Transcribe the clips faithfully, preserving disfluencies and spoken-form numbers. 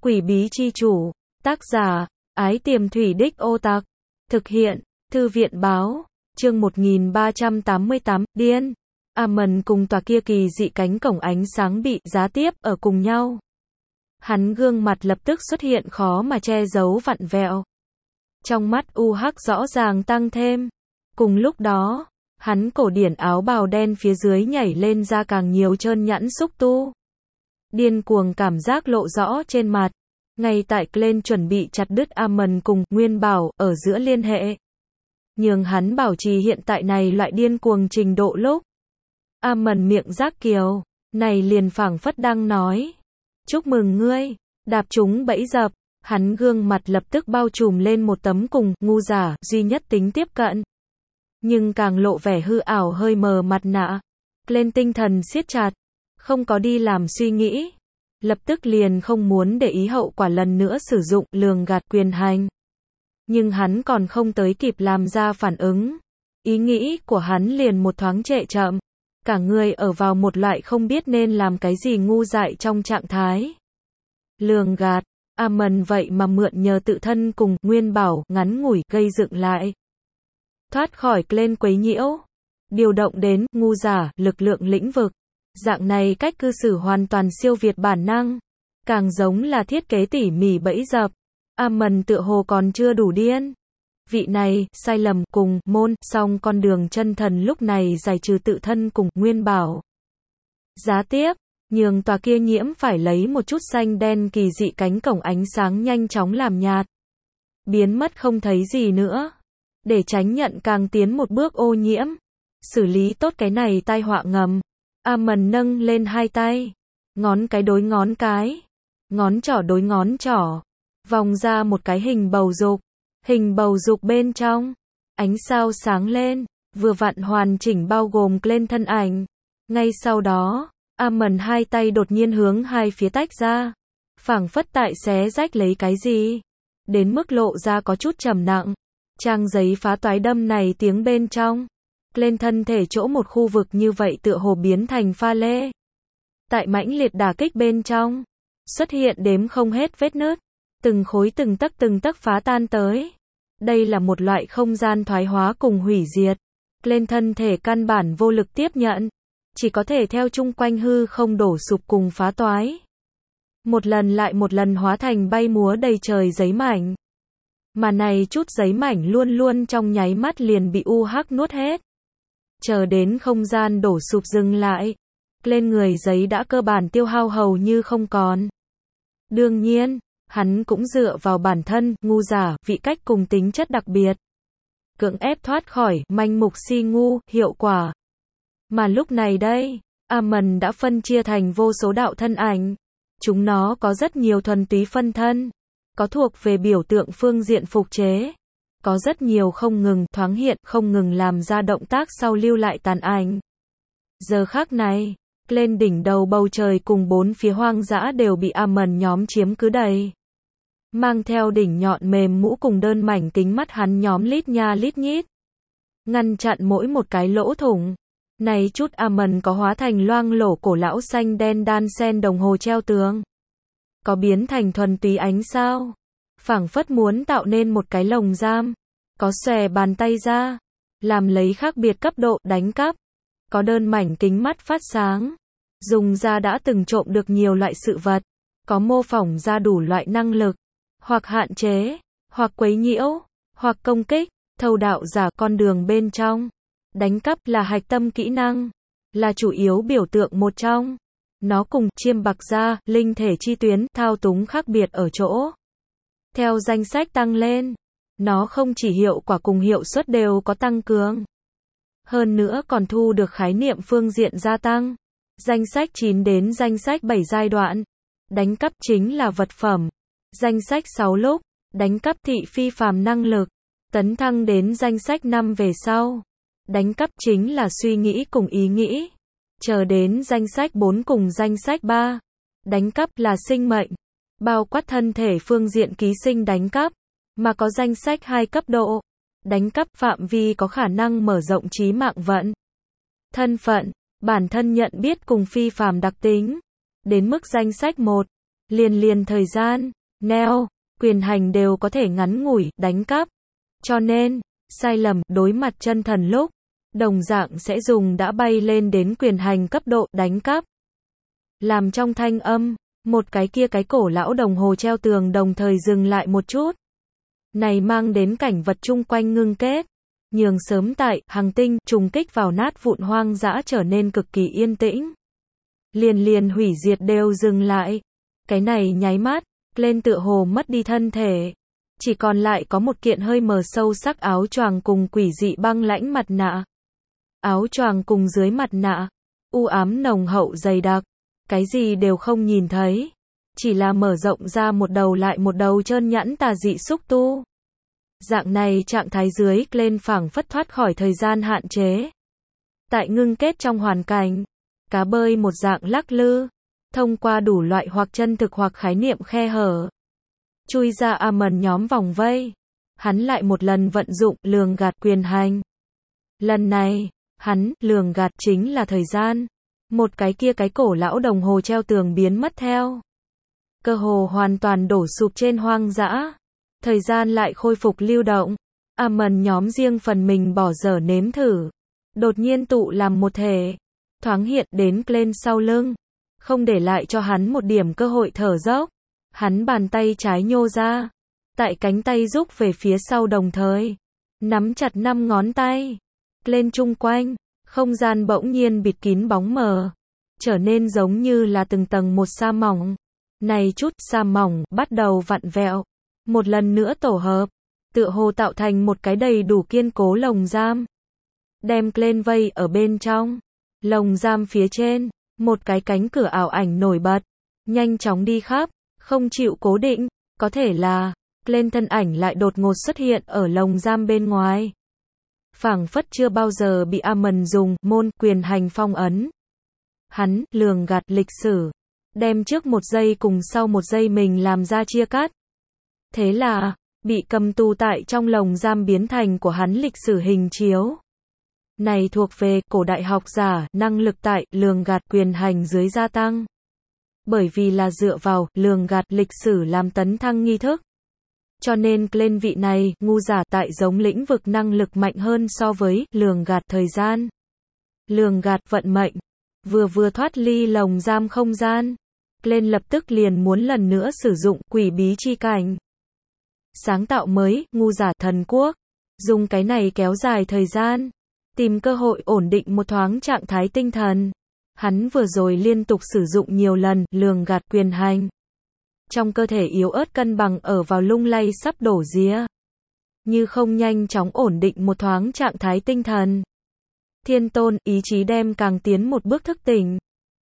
Quỷ bí chi chủ, tác giả, Ái Tiềm Thủy Đích Ô Tặc, thực hiện, Thư viện báo, chương một nghìn ba trăm tám mươi tám, điên. Amon cùng tòa kia kỳ dị cánh cổng ánh sáng bị giá tiếp ở cùng nhau. Hắn gương mặt lập tức xuất hiện khó mà che giấu vặn vẹo. Trong mắt u hắc rõ ràng tăng thêm. Cùng lúc đó, hắn cổ điển áo bào đen phía dưới nhảy lên ra càng nhiều trơn nhẵn xúc tu. Điên cuồng cảm giác lộ rõ trên mặt. Ngay tại Glenn chuẩn bị chặt đứt Amon cùng Nguyên Bảo ở giữa liên hệ, nhường hắn bảo trì hiện tại này loại điên cuồng trình độ lúc Amon miệng rác kiều, này liền phảng phất đang nói, chúc mừng ngươi, đạp trúng bẫy dập. Hắn gương mặt lập tức bao trùm lên một tấm cùng ngu giả duy nhất tính tiếp cận, nhưng càng lộ vẻ hư ảo hơi mờ mặt nạ. Glenn tinh thần siết chặt, không có đi làm suy nghĩ, lập tức liền không muốn để ý hậu quả lần nữa sử dụng lường gạt quyền hành. Nhưng hắn còn không tới kịp làm ra phản ứng, ý nghĩ của hắn liền một thoáng trệ chậm, cả người ở vào một loại không biết nên làm cái gì ngu dại trong trạng thái. Lường gạt, Amon vậy mà mượn nhờ tự thân cùng Nguyên Bảo ngắn ngủi gây dựng lại, thoát khỏi Glenn quấy nhiễu, điều động đến ngu giả lực lượng lĩnh vực. Dạng này cách cư xử hoàn toàn siêu việt bản năng, càng giống là thiết kế tỉ mỉ bẫy dập. Amon tựa hồ còn chưa đủ điên. Vị này, sai lầm cùng môn, song con đường chân thần lúc này giải trừ tự thân cùng Nguyên Bảo. Giá tiếp, nhường tòa kia nhiễm phải lấy một chút xanh đen kỳ dị cánh cổng ánh sáng nhanh chóng làm nhạt, biến mất không thấy gì nữa. Để tránh nhận càng tiến một bước ô nhiễm, xử lý tốt cái này tai họa ngầm. Amon nâng lên hai tay, ngón cái đối ngón cái, ngón trỏ đối ngón trỏ, vòng ra một cái hình bầu dục. Hình bầu dục bên trong, ánh sao sáng lên, vừa vặn hoàn chỉnh bao gồm Glenn thân ảnh. Ngay sau đó, Amon hai tay đột nhiên hướng hai phía tách ra, phảng phất tại xé rách lấy cái gì, đến mức lộ ra có chút trầm nặng. Trang giấy phá toái đâm này tiếng bên trong, Glenn thân thể chỗ một khu vực như vậy tựa hồ biến thành pha lê. Tại mãnh liệt đả kích bên trong, xuất hiện đếm không hết vết nứt, từng khối từng tấc từng tấc phá tan tới. Đây là một loại không gian thoái hóa cùng hủy diệt. Glenn thân thể căn bản vô lực tiếp nhận, chỉ có thể theo chung quanh hư không đổ sụp cùng phá toái. Một lần lại một lần hóa thành bay múa đầy trời giấy mảnh. Mà này chút giấy mảnh luôn luôn trong nháy mắt liền bị u hắc nuốt hết. Chờ đến không gian đổ sụp dừng lại, Glenn người giấy đã cơ bản tiêu hao hầu như không còn. Đương nhiên, hắn cũng dựa vào bản thân, ngu giả, vị cách cùng tính chất đặc biệt, cưỡng ép thoát khỏi manh mục si ngu, hiệu quả. Mà lúc này đây, Amon đã phân chia thành vô số đạo thân ảnh. Chúng nó có rất nhiều thuần túy phân thân, có thuộc về biểu tượng phương diện phục chế, có rất nhiều không ngừng thoáng hiện, không ngừng làm ra động tác sau lưu lại tàn ảnh. Giờ khắc này, lên đỉnh đầu bầu trời cùng bốn phía hoang dã đều bị Amon nhóm chiếm cứ đầy. Mang theo đỉnh nhọn mềm mũ cùng đơn mảnh kính mắt hắn nhóm lít nha lít nhít, ngăn chặn mỗi một cái lỗ thủng. Này chút Amon có hóa thành loang lổ cổ lão xanh đen đan sen đồng hồ treo tường, có biến thành thuần túy ánh sao, phảng phất muốn tạo nên một cái lồng giam, có xòe bàn tay ra, làm lấy khác biệt cấp độ đánh cắp, có đơn mảnh kính mắt phát sáng, dùng ra đã từng trộm được nhiều loại sự vật, có mô phỏng ra đủ loại năng lực, hoặc hạn chế, hoặc quấy nhiễu, hoặc công kích, thâu đạo giả con đường bên trong. Đánh cắp là hạch tâm kỹ năng, là chủ yếu biểu tượng một trong. Nó cùng chiêm bạc gia, linh thể chi tuyến, thao túng khác biệt ở chỗ. Theo danh sách tăng lên, nó không chỉ hiệu quả cùng hiệu suất đều có tăng cường. Hơn nữa còn thu được khái niệm phương diện gia tăng. Danh sách chín đến danh sách bảy giai đoạn. Đánh cắp chính là vật phẩm. Danh sách sáu lúc, đánh cắp thị phi phàm năng lực. Tấn thăng đến danh sách năm về sau. Đánh cắp chính là suy nghĩ cùng ý nghĩ. Chờ đến danh sách bốn cùng danh sách ba. Đánh cắp là sinh mệnh. Bao quát thân thể phương diện ký sinh đánh cắp. Mà có danh sách hai cấp độ. Đánh cắp phạm vi có khả năng mở rộng trí mạng vận. Thân phận, bản thân nhận biết cùng phi phàm đặc tính. Đến mức danh sách một. liền liền thời gian, neo, quyền hành đều có thể ngắn ngủi, đánh cắp. Cho nên, sai lầm, đối mặt chân thần lúc, đồng dạng sẽ dùng đã bay lên đến quyền hành cấp độ, đánh cắp. Làm trong thanh âm, một cái kia cái cổ lão đồng hồ treo tường đồng thời dừng lại một chút. Này mang đến cảnh vật chung quanh ngưng kết, nhường sớm tại hành tinh trùng kích vào nát vụn hoang dã trở nên cực kỳ yên tĩnh. Liền liền hủy diệt đều dừng lại. Cái này nháy mắt, lên tựa hồ mất đi thân thể. Chỉ còn lại có một kiện hơi mờ sâu sắc áo choàng cùng quỷ dị băng lãnh mặt nạ. Áo choàng cùng dưới mặt nạ, u ám nồng hậu dày đặc, cái gì đều không nhìn thấy. Chỉ là mở rộng ra một đầu lại một đầu trơn nhẵn tà dị xúc tu. Dạng này trạng thái dưới lên phảng phất thoát khỏi thời gian hạn chế. Tại ngưng kết trong hoàn cảnh, cá bơi một dạng lắc lư, thông qua đủ loại hoặc chân thực hoặc khái niệm khe hở. Chui ra Amon nhóm vòng vây. Hắn lại một lần vận dụng lường gạt quyền hành. Lần này, hắn lường gạt chính là thời gian. Một cái kia cái cổ lão đồng hồ treo tường biến mất theo. Cơ hồ hoàn toàn đổ sụp trên hoang dã. Thời gian lại khôi phục lưu động. Amon nhóm riêng phần mình bỏ dở nếm thử. Đột nhiên tụ làm một thể. Thoáng hiện đến lên sau lưng. Không để lại cho hắn một điểm cơ hội thở dốc. Hắn bàn tay trái nhô ra. Tại cánh tay rúc về phía sau đồng thời. Nắm chặt năm ngón tay. Lên chung quanh. Không gian bỗng nhiên bịt kín bóng mờ. Trở nên giống như là từng tầng một sa mỏng. Này chút sa mỏng bắt đầu vặn vẹo. Một lần nữa tổ hợp. Tựa hồ tạo thành một cái đầy đủ kiên cố lồng giam. Đem lên vây ở bên trong. Lồng giam phía trên. Một cái cánh cửa ảo ảnh nổi bật. Nhanh chóng đi khắp. Không chịu cố định. Có thể là lên thân ảnh lại đột ngột xuất hiện ở lồng giam bên ngoài. Phảng phất chưa bao giờ bị Amon dùng môn quyền hành phong ấn. Hắn lường gạt lịch sử. Đem trước một giây cùng sau một giây mình làm ra chia cắt. Thế là, bị cầm tù tại trong lồng giam biến thành của hắn lịch sử hình chiếu. Này thuộc về cổ đại học giả, năng lực tại lường gạt quyền hành dưới gia tăng. Bởi vì là dựa vào lường gạt lịch sử làm tấn thăng nghi thức. Cho nên lên vị này, ngu giả tại giống lĩnh vực năng lực mạnh hơn so với lường gạt thời gian. Lường gạt vận mệnh. Vừa vừa thoát ly lồng giam không gian. Lên lập tức liền muốn lần nữa sử dụng quỷ bí chi cảnh. Sáng tạo mới, ngu giả thần quốc. Dùng cái này kéo dài thời gian. Tìm cơ hội ổn định một thoáng trạng thái tinh thần. Hắn vừa rồi liên tục sử dụng nhiều lần lường gạt quyền hành. Trong cơ thể yếu ớt cân bằng ở vào lung lay sắp đổ ría. Như không nhanh chóng ổn định một thoáng trạng thái tinh thần. Thiên tôn, ý chí đem càng tiến một bước thức tỉnh.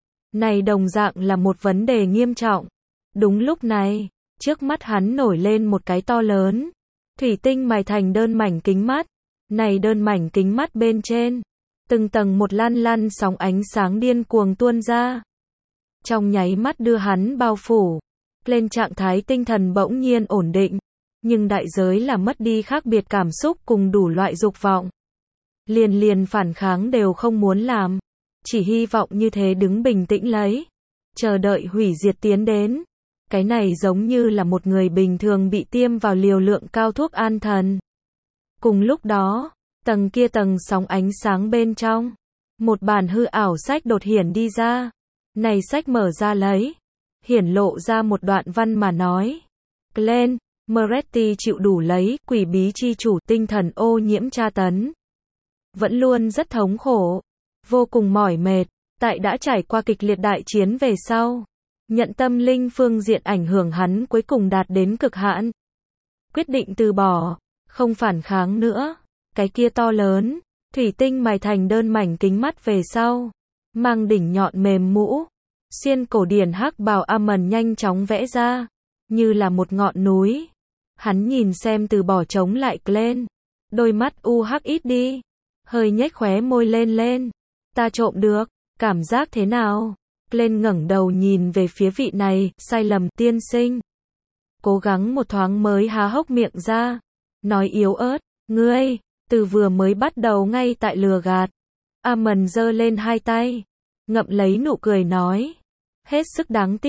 Này đồng dạng là một vấn đề nghiêm trọng. Đúng lúc này, trước mắt hắn nổi lên một cái to lớn. Thủy tinh mài thành đơn mảnh kính mắt. Này đơn mảnh kính mắt bên trên. Từng tầng một lăn lăn sóng ánh sáng điên cuồng tuôn ra. Trong nháy mắt đưa hắn bao phủ. Lên trạng thái tinh thần bỗng nhiên ổn định. Nhưng đại giới là mất đi khác biệt cảm xúc cùng đủ loại dục vọng. Liền liền phản kháng đều không muốn làm. Chỉ hy vọng như thế đứng bình tĩnh lấy. Chờ đợi hủy diệt tiến đến. Cái này giống như là một người bình thường bị tiêm vào liều lượng cao thuốc an thần. Cùng lúc đó, tầng kia tầng sóng ánh sáng bên trong. Một bản hư ảo sách đột hiển đi ra. Này sách mở ra lấy. Hiển lộ ra một đoạn văn mà nói. Glenn, Moretti chịu đủ lấy, quỷ bí chi chủ tinh thần ô nhiễm tra tấn. Vẫn luôn rất thống khổ. Vô cùng mỏi mệt. Tại đã trải qua kịch liệt đại chiến về sau. Nhận tâm linh phương diện ảnh hưởng hắn cuối cùng đạt đến cực hạn. Quyết định từ bỏ. Không phản kháng nữa. Cái kia to lớn. Thủy tinh mài thành đơn mảnh kính mắt về sau. Mang đỉnh nhọn mềm mũ. Xiên cổ điển hắc bào Amon nhanh chóng vẽ ra. Như là một ngọn núi. Hắn nhìn xem từ bỏ chống lại Glenn. Đôi mắt u hắc ít đi. Hơi nhếch khóe môi lên lên. Ta trộm được. Cảm giác thế nào? Glenn ngẩng đầu nhìn về phía vị này, sai lầm tiên sinh. Cố gắng một thoáng mới há hốc miệng ra. Nói yếu ớt. Ngươi, từ vừa mới bắt đầu ngay tại lừa gạt. Amon giơ lên hai tay. Ngậm lấy nụ cười nói. Hết sức đáng tiếc.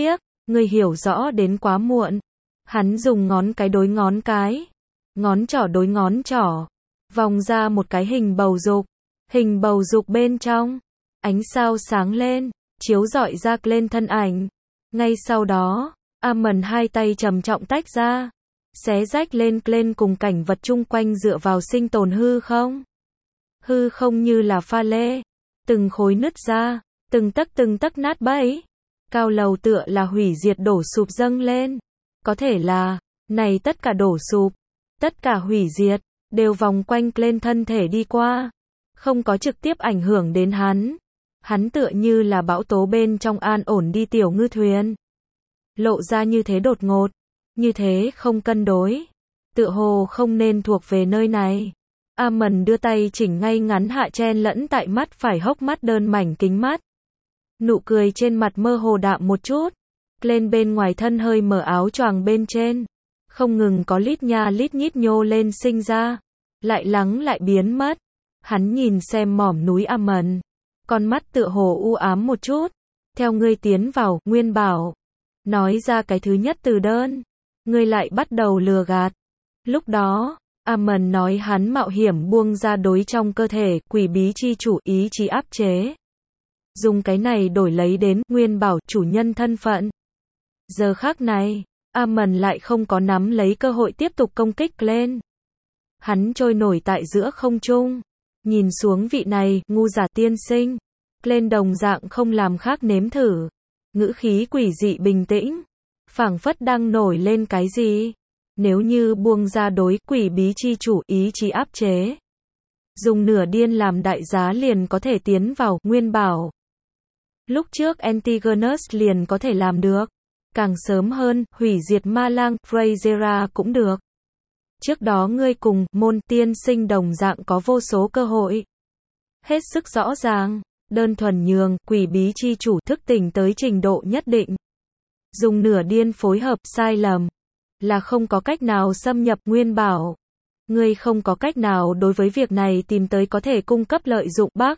Ngươi hiểu rõ đến quá muộn. Hắn dùng ngón cái đối ngón cái, ngón trỏ đối ngón trỏ, vòng ra một cái hình bầu dục. Hình bầu dục bên trong, ánh sao sáng lên, chiếu rọi ra lên thân ảnh. Ngay sau đó, Amon hai tay trầm trọng tách ra, xé rách lên lên cùng cảnh vật chung quanh dựa vào sinh tồn hư không. Hư không như là pha lê, từng khối nứt ra, từng tấc từng tấc nát bấy. Cao lầu tựa là hủy diệt đổ sụp dâng lên. Có thể là, này tất cả đổ sụp, tất cả hủy diệt, đều vòng quanh lên thân thể đi qua. Không có trực tiếp ảnh hưởng đến hắn. Hắn tựa như là bão tố bên trong an ổn đi tiểu ngư thuyền. Lộ ra như thế đột ngột, như thế không cân đối. Tựa hồ không nên thuộc về nơi này. Amon đưa tay chỉnh ngay ngắn hạ chen lẫn tại mắt phải hốc mắt đơn mảnh kính mắt. Nụ cười trên mặt mơ hồ đạm một chút. Lên bên ngoài thân hơi mở áo choàng bên trên. Không ngừng có lít nha lít nhít nhô lên sinh ra. Lại lắng lại biến mất. Hắn nhìn xem mỏm núi Amon. Con mắt tựa hồ u ám một chút. Theo ngươi tiến vào, Nguyên bảo. Nói ra cái thứ nhất từ đơn. Ngươi lại bắt đầu lừa gạt. Lúc đó, Amon nói hắn mạo hiểm buông ra đối trong cơ thể, quỷ bí chi chủ ý chí áp chế. Dùng cái này đổi lấy đến, Nguyên bảo, chủ nhân thân phận. Giờ khắc này, Amon lại không có nắm lấy cơ hội tiếp tục công kích lên. Hắn trôi nổi tại giữa không trung. Nhìn xuống vị này, ngu giả tiên sinh. Lên đồng dạng không làm khác nếm thử. Ngữ khí quỷ dị bình tĩnh. Phảng phất đang nổi lên cái gì. Nếu như buông ra đối quỷ bí chi chủ ý chí áp chế. Dùng nửa điên làm đại giá liền có thể tiến vào, Nguyên bảo. Lúc trước Antigonus liền có thể làm được. Càng sớm hơn, hủy diệt ma lang, Freyzera cũng được. Trước đó ngươi cùng, môn tiên sinh đồng dạng có vô số cơ hội. Hết sức rõ ràng, đơn thuần nhường, quỷ bí chi chủ thức tỉnh tới trình độ nhất định. Dùng nửa điên phối hợp, sai lầm. Là không có cách nào xâm nhập, Nguyên bảo. Ngươi không có cách nào đối với việc này tìm tới có thể cung cấp lợi dụng bác.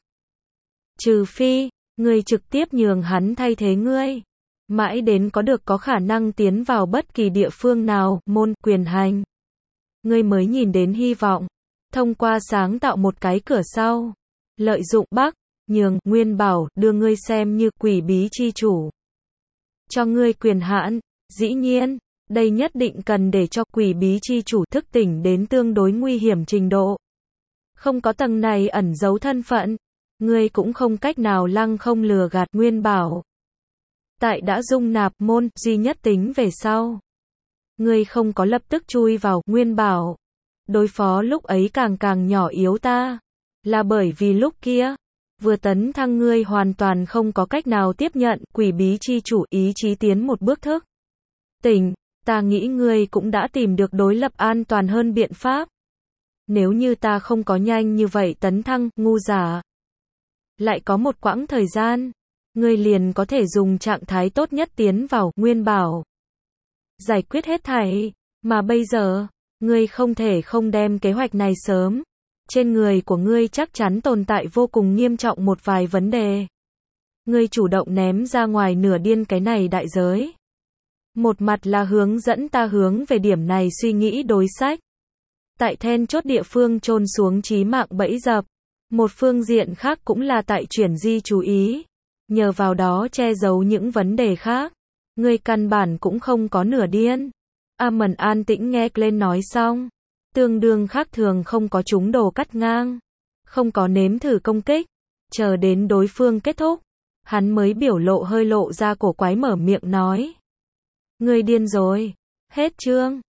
Trừ phi, ngươi trực tiếp nhường hắn thay thế ngươi. Mãi đến có được có khả năng tiến vào bất kỳ địa phương nào, môn, quyền hành. Ngươi mới nhìn đến hy vọng. Thông qua sáng tạo một cái cửa sau. Lợi dụng bác, nhường, Nguyên bảo, đưa ngươi xem như quỷ bí chi chủ. Cho ngươi quyền hạn, dĩ nhiên, đây nhất định cần để cho quỷ bí chi chủ thức tỉnh đến tương đối nguy hiểm trình độ. Không có tầng này ẩn giấu thân phận. Ngươi cũng không cách nào lăng không lừa gạt, Nguyên bảo. Tại đã dung nạp môn, duy nhất tính về sau. Ngươi không có lập tức chui vào, Nguyên bảo. Đối phó lúc ấy càng càng nhỏ yếu ta. Là bởi vì lúc kia, vừa tấn thăng ngươi hoàn toàn không có cách nào tiếp nhận, quỷ bí chi chủ ý chí tiến một bước thức. Tỉnh, ta nghĩ ngươi cũng đã tìm được đối lập an toàn hơn biện pháp. Nếu như ta không có nhanh như vậy tấn thăng, ngu giả. Lại có một quãng thời gian. Ngươi liền có thể dùng trạng thái tốt nhất tiến vào, Nguyên bảo. Giải quyết hết thảy. Mà bây giờ, ngươi không thể không đem kế hoạch này sớm. Trên người của ngươi chắc chắn tồn tại vô cùng nghiêm trọng một vài vấn đề. Ngươi chủ động ném ra ngoài nửa điên cái này đại giới. Một mặt là hướng dẫn ta hướng về điểm này suy nghĩ đối sách. Tại then chốt địa phương chôn xuống chí mạng bẫy dập. Một phương diện khác cũng là tại chuyển di chú ý. Nhờ vào đó che giấu những vấn đề khác. Ngươi căn bản cũng không có nửa điên. Amon an tĩnh nghe lên nói xong. Tương đương khác thường không có trúng đồ cắt ngang. Không có nếm thử công kích. Chờ đến đối phương kết thúc. Hắn mới biểu lộ hơi lộ ra cổ quái mở miệng nói. Ngươi điên rồi. Hết chương.